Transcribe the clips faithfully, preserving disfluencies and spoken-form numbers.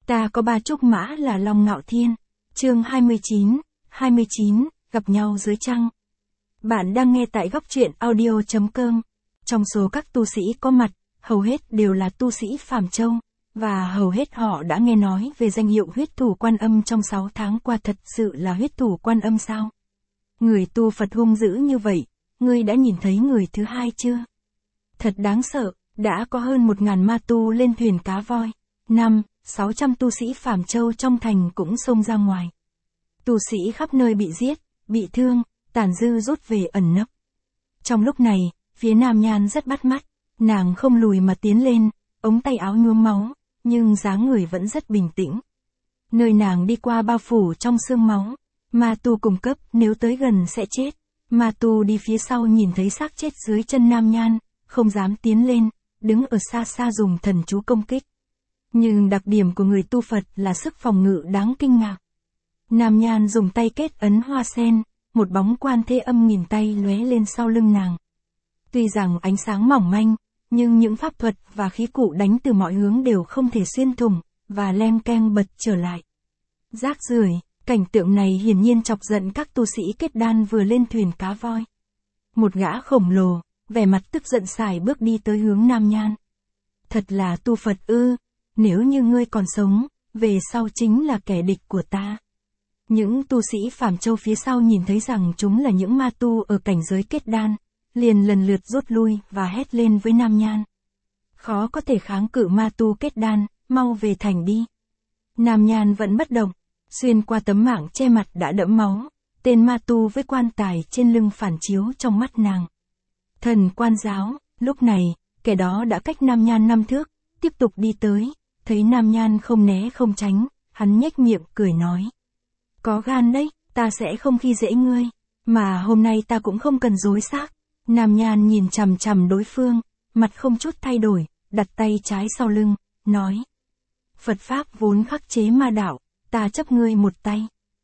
Ta có ba trúc mã là Long Ngạo Thiên. Chương hai mươi chín, hai mươi chín, gặp nhau dưới trăng. Bạn đang nghe tại góc truyện audio chấm com. Trong số các tu sĩ có mặt, hầu hết đều là tu sĩ phàm châu, và hầu hết họ đã nghe nói về danh hiệu huyết thủ Quan Âm trong sáu tháng qua. Thật sự là huyết thủ Quan Âm sao? Người tu Phật hung dữ như vậy, ngươi đã nhìn thấy người thứ hai chưa? Thật đáng sợ, đã có hơn một ngàn ma tu lên thuyền cá voi. Năm, sáu trăm tu sĩ phàm châu trong thành cũng xông ra ngoài. Tu sĩ khắp nơi bị giết, bị thương, tàn dư rút về ẩn nấp. Trong lúc này, phía Nam Nhan rất bắt mắt, nàng không lùi mà tiến lên, ống tay áo nhuốm máu, nhưng dáng người vẫn rất bình tĩnh. Nơi nàng đi qua bao phủ trong sương máu, ma tu cùng cấp nếu tới gần sẽ chết. Ma tu đi phía sau nhìn thấy xác chết dưới chân Nam Nhan, không dám tiến lên, đứng ở xa xa dùng thần chú công kích. Nhưng đặc điểm của người tu Phật là sức phòng ngự đáng kinh ngạc. Nam Nhan dùng tay kết ấn hoa sen, một bóng Quan Thế Âm nghìn tay lóe lên sau lưng nàng. Tuy rằng ánh sáng mỏng manh, nhưng những pháp thuật và khí cụ đánh từ mọi hướng đều không thể xuyên thủng, và leng keng bật trở lại. Rác rưởi, cảnh tượng này hiển nhiên chọc giận các tu sĩ kết đan vừa lên thuyền cá voi. Một gã khổng lồ, vẻ mặt tức giận sải bước đi tới hướng Nam Nhan. Thật là tu Phật ư, nếu như ngươi còn sống, về sau chính là kẻ địch của ta. Những tu sĩ phàm châu phía sau nhìn thấy rằng chúng là những ma tu ở cảnh giới kết đan, liền lần lượt rút lui và hét lên với Nam Nhan. Khó có thể kháng cự ma tu kết đan, mau về thành đi. Nam Nhan vẫn bất động, xuyên qua tấm mảng che mặt đã đẫm máu, tên ma tu với quan tài trên lưng phản chiếu trong mắt nàng. Thần Quan giáo, lúc này, kẻ đó đã cách Nam Nhan năm thước, tiếp tục đi tới, thấy Nam Nhan không né không tránh, hắn nhếch miệng cười nói. Có gan đấy, ta sẽ không khi dễ ngươi, mà hôm nay ta cũng không cần dối xác. Nam Nhan nhìn chằm chằm đối phương, mặt không chút thay đổi, đặt tay trái sau lưng, nói. Phật Pháp vốn khắc chế ma đạo, ta chấp ngươi một tay.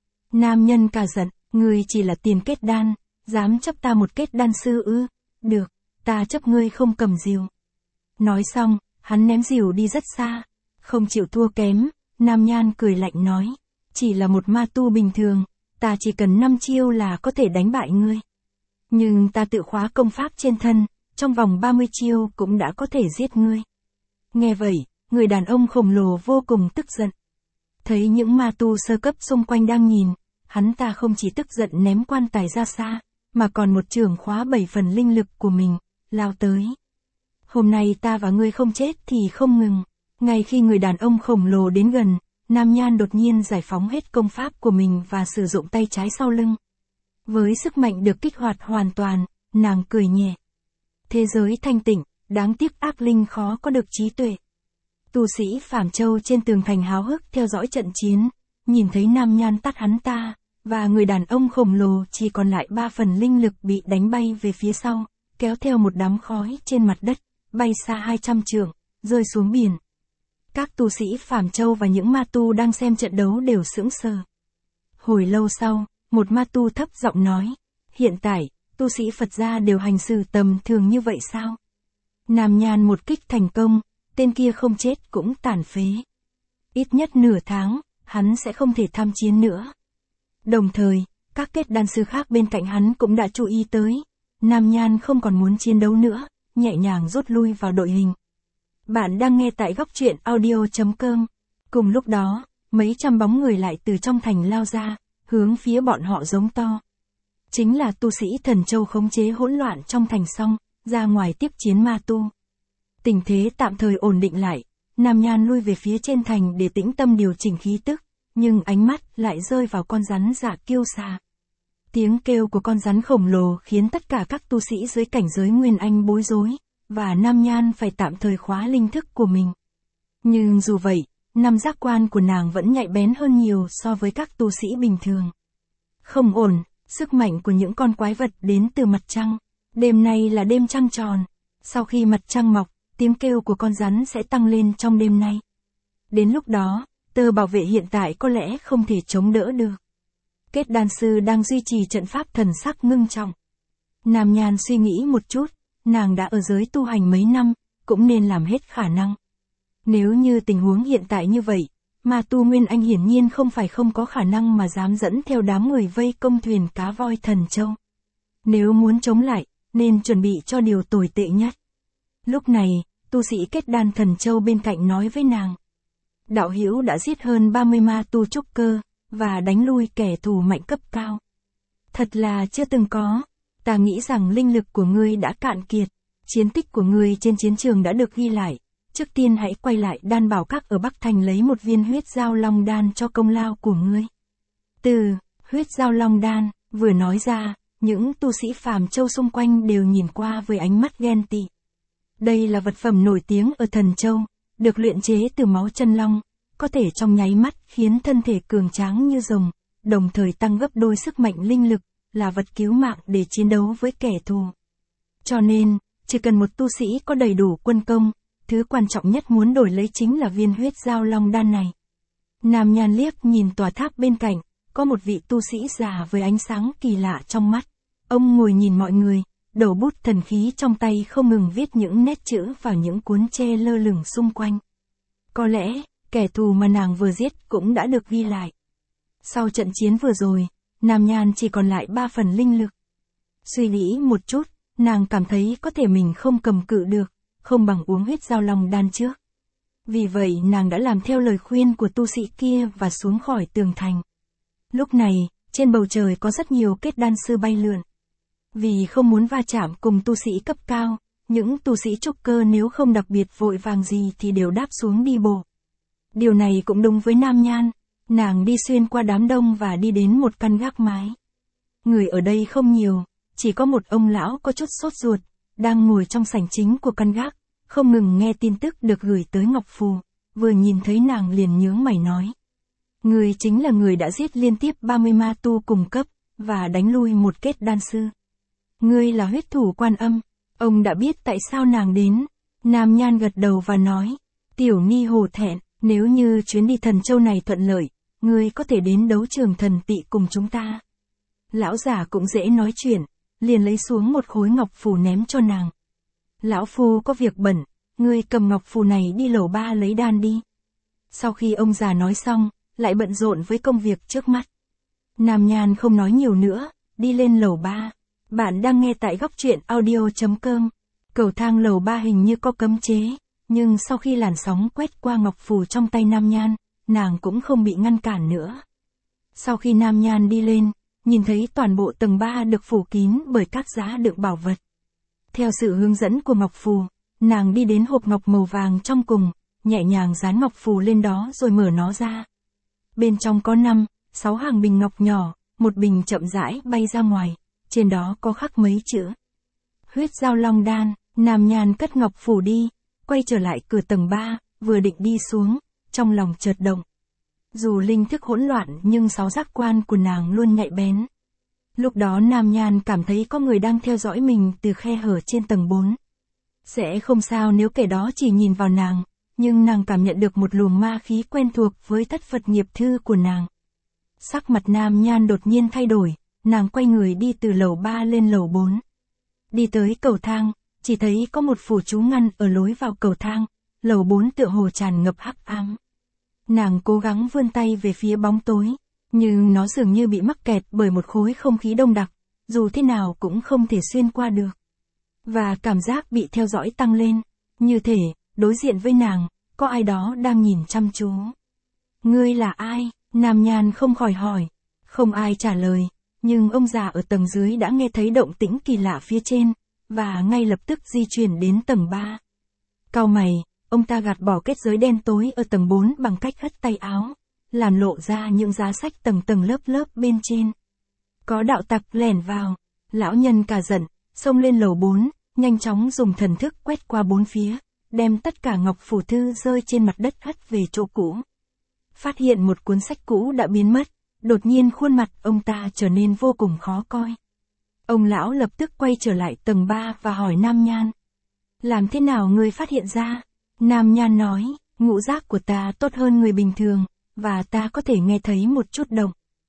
Nam nhân cả giận, ngươi chỉ là tiền kết đan, dám chấp ta một kết đan sư ư? Được, ta chấp ngươi không cầm rìu. Nói xong, hắn ném rìu đi rất xa, không chịu thua kém. Nam Nhan cười lạnh nói, chỉ là một ma tu bình thường, ta chỉ cần năm chiêu là có thể đánh bại ngươi. Nhưng ta tự khóa công pháp trên thân, trong vòng ba mươi chiêu cũng đã có thể giết ngươi. Nghe vậy, người đàn ông khổng lồ vô cùng tức giận. Thấy những ma tu sơ cấp xung quanh đang nhìn, hắn ta không chỉ tức giận ném quan tài ra xa, mà còn một chưởng khóa bảy phần linh lực của mình, lao tới. Hôm nay ta và ngươi không chết thì không ngừng. Ngay khi người đàn ông khổng lồ đến gần, Nam Nhan đột nhiên giải phóng hết công pháp của mình và sử dụng tay trái sau lưng. Với sức mạnh được kích hoạt hoàn toàn, nàng cười nhẹ. Thế giới thanh tịnh, đáng tiếc ác linh khó có được trí tuệ. Tu sĩ phàm châu trên tường thành háo hức theo dõi trận chiến, nhìn thấy Nam Nhan tát hắn ta, và người đàn ông khổng lồ chỉ còn lại ba phần linh lực bị đánh bay về phía sau, kéo theo một đám khói trên mặt đất, bay xa hai trăm trượng, rơi xuống biển. Các tu sĩ phàm châu và những ma tu đang xem trận đấu đều sững sờ. Hồi lâu sau, một ma tu thấp giọng nói, hiện tại, tu sĩ Phật gia đều hành xử tầm thường như vậy sao? Nam Nhan một kích thành công, tên kia không chết cũng tàn phế. Ít nhất nửa tháng, hắn sẽ không thể tham chiến nữa. Đồng thời, các kết đan sư khác bên cạnh hắn cũng đã chú ý tới. Nam Nhan không còn muốn chiến đấu nữa, nhẹ nhàng rút lui vào đội hình. Bạn đang nghe tại góc truyện audio chấm com. Cùng lúc đó, mấy trăm bóng người lại từ trong thành lao ra, hướng phía bọn họ giống to. Chính là tu sĩ Thần Châu khống chế hỗn loạn trong thành xong, ra ngoài tiếp chiến ma tu. Tình thế tạm thời ổn định lại, Nam Nhan lui về phía trên thành để tĩnh tâm điều chỉnh khí tức, nhưng ánh mắt lại rơi vào con rắn Dạ Kiêu Xà. Tiếng kêu của con rắn khổng lồ khiến tất cả các tu sĩ dưới cảnh giới Nguyên Anh bối rối, và Nam Nhan phải tạm thời khóa linh thức của mình. Nhưng dù vậy, năm giác quan của nàng vẫn nhạy bén hơn nhiều so với các tu sĩ bình thường. Không ổn, sức mạnh của những con quái vật đến từ mặt trăng. Đêm nay là đêm trăng tròn. Sau khi mặt trăng mọc, tiếng kêu của con rắn sẽ tăng lên trong đêm nay. Đến lúc đó, tơ bảo vệ hiện tại có lẽ không thể chống đỡ được. Kết đan sư đang duy trì trận pháp thần sắc ngưng trọng. Nam Nhan suy nghĩ một chút, nàng đã ở giới tu hành mấy năm, cũng nên làm hết khả năng. Nếu như tình huống hiện tại như vậy, mà tu Nguyên Anh hiển nhiên không phải không có khả năng mà dám dẫn theo đám người vây công thuyền cá voi Thần Châu. Nếu muốn chống lại, nên chuẩn bị cho điều tồi tệ nhất. Lúc này, tu sĩ kết đan Thần Châu bên cạnh nói với nàng. Đạo hữu đã giết hơn ba mươi ma tu trúc cơ, và đánh lui kẻ thù mạnh cấp cao. Thật là chưa từng có, ta nghĩ rằng linh lực của ngươi đã cạn kiệt, chiến tích của ngươi trên chiến trường đã được ghi lại. Trước tiên hãy quay lại đan bảo các ở Bắc Thành lấy một viên huyết giao long đan cho công lao của ngươi. Từ huyết giao long đan, vừa nói ra, những tu sĩ phàm châu xung quanh đều nhìn qua với ánh mắt ghen tị. Đây là vật phẩm nổi tiếng ở Thần Châu, được luyện chế từ máu chân long, có thể trong nháy mắt khiến thân thể cường tráng như rồng, đồng thời tăng gấp đôi sức mạnh linh lực, là vật cứu mạng để chiến đấu với kẻ thù. Cho nên, chỉ cần một tu sĩ có đầy đủ quân công, thứ quan trọng nhất muốn đổi lấy chính là viên huyết giao long đan này. Nam Nhan liếc nhìn tòa tháp bên cạnh, có một vị tu sĩ già với ánh sáng kỳ lạ trong mắt. Ông ngồi nhìn mọi người, đầu bút thần khí trong tay không ngừng viết những nét chữ vào những cuốn tre lơ lửng xung quanh. Có lẽ, kẻ thù mà nàng vừa giết cũng đã được ghi lại. Sau trận chiến vừa rồi, Nam Nhan chỉ còn lại ba phần linh lực. Suy nghĩ một chút, nàng cảm thấy có thể mình không cầm cự được, không bằng uống huyết giao long đan trước. Vì vậy nàng đã làm theo lời khuyên của tu sĩ kia và xuống khỏi tường thành. Lúc này, trên bầu trời có rất nhiều kết đan sư bay lượn. Vì không muốn va chạm cùng tu sĩ cấp cao, những tu sĩ trúc cơ nếu không đặc biệt vội vàng gì thì đều đáp xuống đi bộ. Điều này cũng đúng với Nam Nhan, nàng đi xuyên qua đám đông và đi đến một căn gác mái. Người ở đây không nhiều, chỉ có một ông lão có chút sốt ruột, đang ngồi trong sảnh chính của căn gác, không ngừng nghe tin tức được gửi tới Ngọc Phù, vừa nhìn thấy nàng liền nhướng mày nói. Người chính là người đã giết liên tiếp ba mươi ma tu cùng cấp, và đánh lui một kết đan sư. Ngươi là huyết thủ Quan Âm, ông đã biết tại sao nàng đến. Nam Nhan gật đầu và nói, tiểu ni hổ thẹn, nếu như chuyến đi Thần Châu này thuận lợi, ngươi có thể đến đấu trường thần tị cùng chúng ta. Lão già cũng dễ nói chuyện, liền lấy xuống một khối ngọc phù ném cho nàng. Lão phu có việc bận, ngươi cầm ngọc phù này đi lầu ba lấy đan đi. Sau khi ông già nói xong, lại bận rộn với công việc trước mắt. Nam Nhan không nói nhiều nữa, đi lên lầu ba. Bạn đang nghe tại góc truyện audio chấm com. Cầu thang lầu ba hình như có cấm chế, nhưng sau khi làn sóng quét qua ngọc phù trong tay Nam Nhan, nàng cũng không bị ngăn cản nữa. Sau khi Nam Nhan đi lên, nhìn thấy toàn bộ tầng ba được phủ kín bởi các giá đựng bảo vật. Theo sự hướng dẫn của ngọc phù, nàng đi đến hộp ngọc màu vàng trong cùng, nhẹ nhàng dán ngọc phù lên đó rồi mở nó ra. Bên trong có năm, sáu hàng bình ngọc nhỏ, một bình chậm rãi bay ra ngoài, trên đó có khắc mấy chữ. Huyết giao long đan. Nam Nhan cất ngọc phù đi, quay trở lại cửa tầng ba, vừa định đi xuống, trong lòng chợt động. Dù linh thức hỗn loạn nhưng sáu giác quan của nàng luôn nhạy bén. Lúc đó Nam Nhan cảm thấy có người đang theo dõi mình từ khe hở trên tầng bốn. Sẽ không sao nếu kẻ đó chỉ nhìn vào nàng, nhưng nàng cảm nhận được một luồng ma khí quen thuộc với thất Phật nghiệp thư của nàng. Sắc mặt Nam Nhan đột nhiên thay đổi, nàng quay người đi từ lầu ba lên lầu bốn. Đi tới cầu thang, chỉ thấy có một phù chú ngăn ở lối vào cầu thang, lầu bốn tựa hồ tràn ngập hắc ám. Nàng cố gắng vươn tay về phía bóng tối, nhưng nó dường như bị mắc kẹt bởi một khối không khí đông đặc, dù thế nào cũng không thể xuyên qua được. Và cảm giác bị theo dõi tăng lên, như thể, đối diện với nàng, có ai đó đang nhìn chăm chú. Ngươi là ai? Nam Nhan không khỏi hỏi. Không ai trả lời, nhưng ông già ở tầng dưới đã nghe thấy động tĩnh kỳ lạ phía trên, và ngay lập tức di chuyển đến tầng ba. Cau mày, ông ta gạt bỏ kết giới đen tối ở tầng bốn bằng cách hất tay áo, làm lộ ra những giá sách tầng tầng lớp lớp bên trên. Có đạo tặc lẻn vào, lão nhân cả giận, xông lên lầu bốn, nhanh chóng dùng thần thức quét qua bốn phía, đem tất cả ngọc phù thư rơi trên mặt đất hất về chỗ cũ. Phát hiện một cuốn sách cũ đã biến mất, đột nhiên khuôn mặt ông ta trở nên vô cùng khó coi. Ông lão lập tức quay trở lại tầng ba và hỏi Nam Nhan. Làm thế nào ngươi phát hiện ra? Nam Nhan nói, ngũ giác của ta tốt hơn người bình thường, và ta có thể nghe thấy một chút động.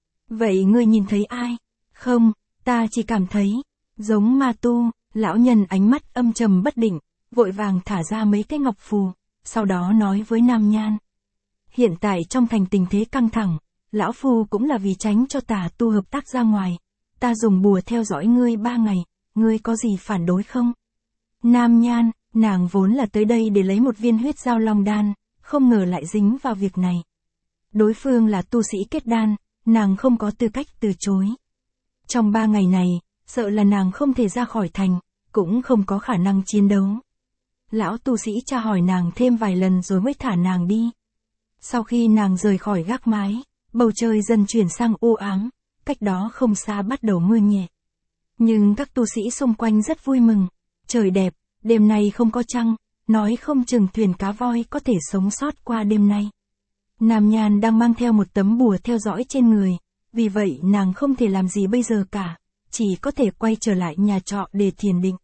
Vậy ngươi nhìn thấy ai? Không, ta chỉ cảm thấy, giống ma tu. Lão nhân ánh mắt âm trầm bất định, vội vàng thả ra mấy cái ngọc phù, sau đó nói với Nam Nhan. hiện tại trong thành tình thế căng thẳng, lão phu cũng là vì tránh cho tà tu hợp tác ra ngoài. Ta dùng bùa theo dõi ngươi ba ngày, ngươi có gì phản đối không? Nam Nhan, nàng vốn là tới đây để lấy một viên huyết giao long đan, không ngờ lại dính vào việc này. Đối phương là tu sĩ kết đan, nàng không có tư cách từ chối. Trong ba ngày này, sợ là nàng không thể ra khỏi thành, cũng không có khả năng chiến đấu. Lão tu sĩ tra hỏi nàng thêm vài lần rồi mới thả nàng đi. Sau khi nàng rời khỏi gác mái, bầu trời dần chuyển sang u ám, cách đó không xa bắt đầu mưa nhẹ. Nhưng các tu sĩ xung quanh rất vui mừng, trời đẹp, đêm nay không có trăng, nói không chừng thuyền cá voi có thể sống sót qua đêm nay. Nam Nhan đang mang theo một tấm bùa theo dõi trên người, vì vậy nàng không thể làm gì bây giờ cả, chỉ có thể quay trở lại nhà trọ để thiền định.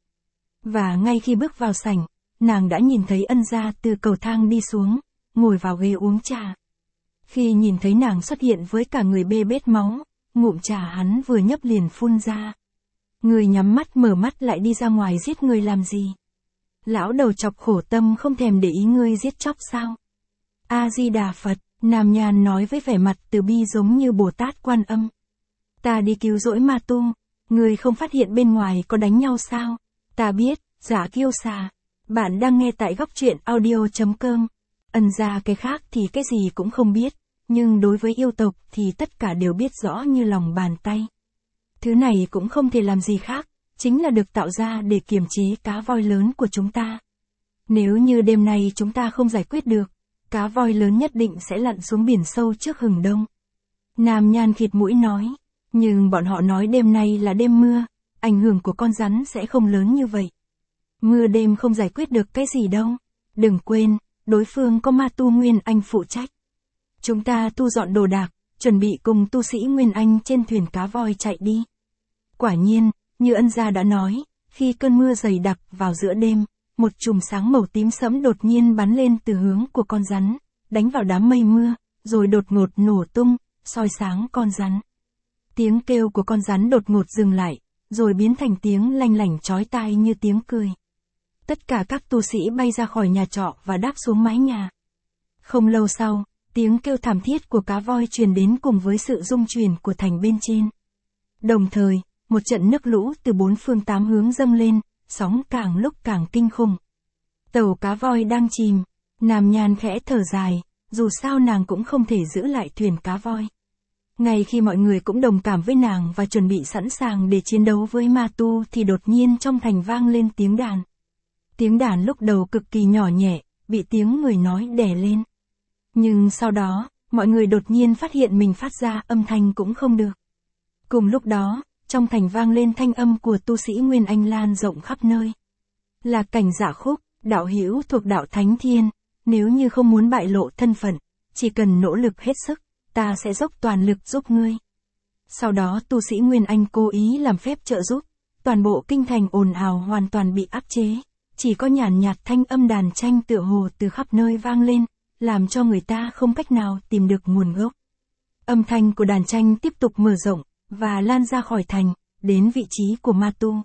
Và ngay khi bước vào sảnh, nàng đã nhìn thấy Ân Gia từ cầu thang đi xuống, ngồi vào ghế uống trà. Khi nhìn thấy nàng xuất hiện với cả người bê bết máu, ngụm trà hắn vừa nhấp liền phun ra. Người nhắm mắt mở mắt lại đi ra ngoài giết người làm gì? Lão đầu chọc khổ tâm không thèm để ý ngươi giết chóc sao? A-di-đà Phật, Nam Nhan nói với vẻ mặt từ bi giống như Bồ Tát Quan Âm. Ta đi cứu rỗi ma tu, người không phát hiện bên ngoài có đánh nhau sao? Ta biết, giả kiêu xà. Bạn đang nghe tại góc truyện audio chấm com. Ân Gia cái khác thì cái gì cũng không biết, nhưng đối với yêu tộc thì tất cả đều biết rõ như lòng bàn tay. Thứ này cũng không thể làm gì khác, chính là được tạo ra để kiềm chế cá voi lớn của chúng ta. Nếu như đêm nay chúng ta không giải quyết được, cá voi lớn nhất định sẽ lặn xuống biển sâu trước hừng đông. Nam Nhan khịt mũi nói, nhưng bọn họ nói đêm nay là đêm mưa, ảnh hưởng của con rắn sẽ không lớn như vậy. Mưa đêm không giải quyết được cái gì đâu. Đừng quên, đối phương có ma tu Nguyên Anh phụ trách. Chúng ta thu dọn đồ đạc, chuẩn bị cùng tu sĩ Nguyên Anh trên thuyền cá voi chạy đi. Quả nhiên, như Ân Gia đã nói, khi cơn mưa dày đặc vào giữa đêm, một chùm sáng màu tím sẫm đột nhiên bắn lên từ hướng của con rắn, đánh vào đám mây mưa, rồi đột ngột nổ tung, soi sáng con rắn. Tiếng kêu của con rắn đột ngột dừng lại, rồi biến thành tiếng lanh lảnh chói tai như tiếng cười. Tất cả các tu sĩ bay ra khỏi nhà trọ và đáp xuống mái nhà. Không lâu sau, tiếng kêu thảm thiết của cá voi truyền đến cùng với sự rung chuyển của thành bên trên. Đồng thời, một trận nước lũ từ bốn phương tám hướng dâng lên, sóng càng lúc càng kinh khủng. Tàu cá voi đang chìm, Nam Nhan khẽ thở dài, dù sao nàng cũng không thể giữ lại thuyền cá voi. Ngay khi mọi người cũng đồng cảm với nàng và chuẩn bị sẵn sàng để chiến đấu với ma tu thì đột nhiên trong thành vang lên tiếng đàn. Tiếng đàn lúc đầu cực kỳ nhỏ nhẹ, bị tiếng người nói đè lên. Nhưng sau đó, mọi người đột nhiên phát hiện mình phát ra âm thanh cũng không được. Cùng lúc đó, trong thành vang lên thanh âm của tu sĩ Nguyên Anh lan rộng khắp nơi. Là Cảnh Dạ Khúc, đạo hữu thuộc đạo Thánh Thiên, nếu như không muốn bại lộ thân phận, chỉ cần nỗ lực hết sức, ta sẽ dốc toàn lực giúp ngươi. Sau đó tu sĩ Nguyên Anh cố ý làm phép trợ giúp, toàn bộ kinh thành ồn ào hoàn toàn bị áp chế, chỉ có nhàn nhạt thanh âm đàn tranh tựa hồ từ khắp nơi vang lên, làm cho người ta không cách nào tìm được nguồn gốc. Âm thanh của đàn tranh tiếp tục mở rộng, và lan ra khỏi thành, đến vị trí của ma tu.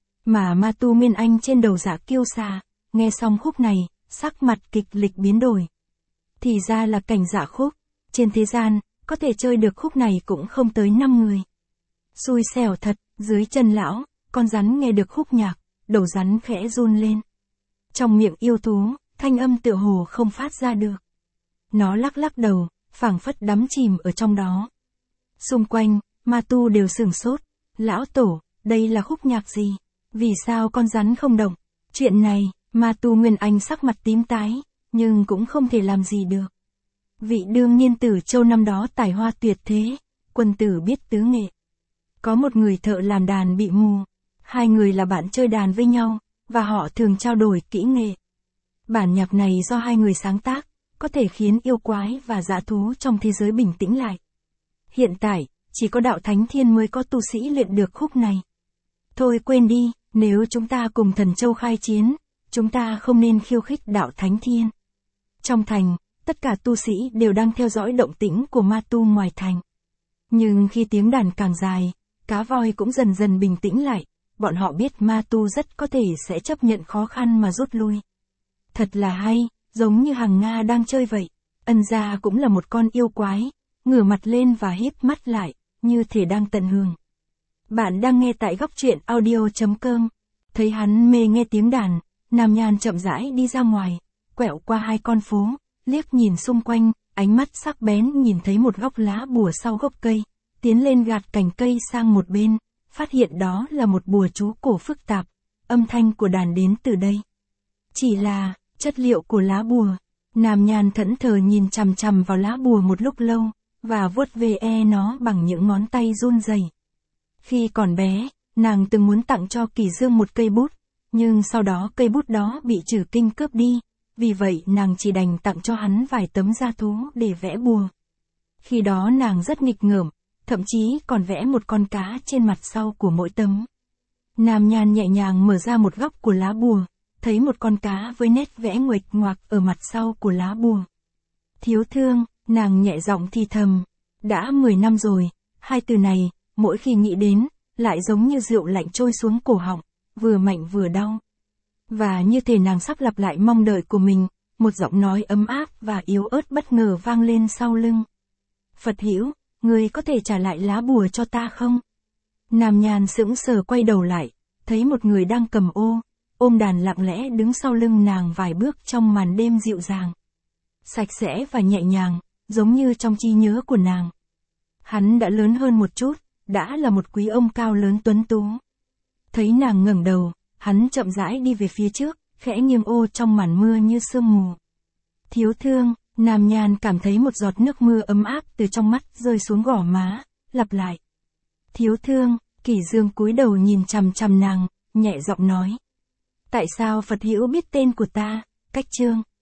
Mà ma tu Nguyên Anh trên đầu Dạ Kiêu Xà, nghe xong khúc này, sắc mặt kịch liệt biến đổi. Thì ra là Cảnh Dạ Khúc, trên thế gian, có thể chơi được khúc này cũng không tới năm người. Xui xẻo thật, dưới chân lão, con rắn nghe được khúc nhạc, đầu rắn khẽ run lên. Trong miệng yêu thú, thanh âm tựa hồ không phát ra được. Nó lắc lắc đầu, phảng phất đắm chìm ở trong đó. Xung quanh, ma tu đều sửng sốt. Lão tổ, đây là khúc nhạc gì? Vì sao con rắn không động? Chuyện này, ma tu Nguyên Anh sắc mặt tím tái, nhưng cũng không thể làm gì được. Vị đương niên tử châu năm đó tài hoa tuyệt thế, quân tử biết tứ nghệ. Có một người thợ làm đàn bị mù. Hai người là bạn chơi đàn với nhau, và họ thường trao đổi kỹ nghệ. Bản nhạc này do hai người sáng tác, có thể khiến yêu quái và dã thú trong thế giới bình tĩnh lại. Hiện tại, chỉ có đạo Thánh Thiên mới có tu sĩ luyện được khúc này. Thôi quên đi, nếu chúng ta cùng Thần Châu khai chiến, chúng ta không nên khiêu khích đạo Thánh Thiên. Trong thành, tất cả tu sĩ đều đang theo dõi động tĩnh của ma tu ngoài thành. Nhưng khi tiếng đàn càng dài, cá voi cũng dần dần bình tĩnh lại, bọn họ biết ma tu rất có thể sẽ chấp nhận khó khăn mà rút lui. Thật là hay, giống như hàng Nga đang chơi vậy. Ân gia cũng là một con yêu quái, ngửa mặt lên và híp mắt lại, như thể đang tận hưởng. Bạn đang nghe tại góc truyện audio.com. Thấy hắn mê nghe tiếng đàn, Nam Nhan chậm rãi đi ra ngoài, quẹo qua hai con phố, liếc nhìn xung quanh, ánh mắt sắc bén nhìn thấy một góc lá bùa sau gốc cây, tiến lên gạt cành cây sang một bên, phát hiện đó là một bùa chú cổ phức tạp, âm thanh của đàn đến từ đây. Chỉ là, chất liệu của lá bùa. Nam Nhan thẫn thờ nhìn chằm chằm vào lá bùa một lúc lâu, và vuốt ve nó bằng những ngón tay run rẩy. Khi còn bé, nàng từng muốn tặng cho Kỳ Dương một cây bút, nhưng sau đó cây bút đó bị Trử Kinh cướp đi, vì vậy nàng chỉ đành tặng cho hắn vài tấm da thú để vẽ bùa. Khi đó nàng rất nghịch ngợm, thậm chí còn vẽ một con cá trên mặt sau của mỗi tấm. Nam Nhan nhẹ nhàng mở ra một góc của lá bùa, thấy một con cá với nét vẽ nguệch ngoạc ở mặt sau của lá bùa. Thiếu thương, nàng nhẹ giọng thì thầm. Đã mười năm rồi, hai từ này, mỗi khi nghĩ đến, lại giống như rượu lạnh trôi xuống cổ họng, vừa mạnh vừa đau. Và như thể nàng sắp lặp lại mong đợi của mình, một giọng nói ấm áp và yếu ớt bất ngờ vang lên sau lưng. Phật Hữu, ngươi có thể trả lại lá bùa cho ta không? Nam Nhan sững sờ quay đầu lại, thấy một người đang cầm ô, ôm đàn lặng lẽ đứng sau lưng nàng vài bước trong màn đêm dịu dàng. Sạch sẽ và nhẹ nhàng, giống như trong trí nhớ của nàng. Hắn đã lớn hơn một chút, đã là một quý ông cao lớn tuấn tú. Thấy nàng ngẩng đầu, hắn chậm rãi đi về phía trước, khẽ nghiêng ô trong màn mưa như sương mù. Thiếu thương, Nam Nhan cảm thấy một giọt nước mưa ấm áp từ trong mắt rơi xuống gò má, lặp lại. Thiếu thương, Kỷ Dương cúi đầu nhìn chằm chằm nàng, nhẹ giọng nói. Tại sao Phật Hữu biết tên của ta, Cách Trương?